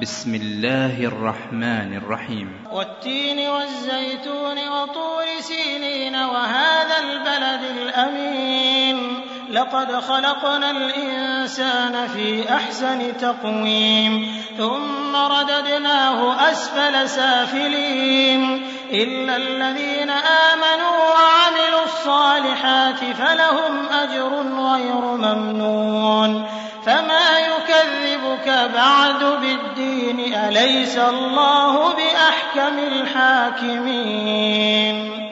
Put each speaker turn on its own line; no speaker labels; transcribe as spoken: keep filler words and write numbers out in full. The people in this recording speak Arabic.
بسم الله الرحمن الرحيم.
والتين والزيتون وطور سينين وهذا البلد الأمين لقد خلقنا الإنسان في أحسن تقويم ثم رددناه أسفل سافلين إلا الذين آمنوا وعملوا الصالحات فلهم أجر غير ممنون فما يكذبك بعد بالدين أليس الله بأحكم الحاكمين.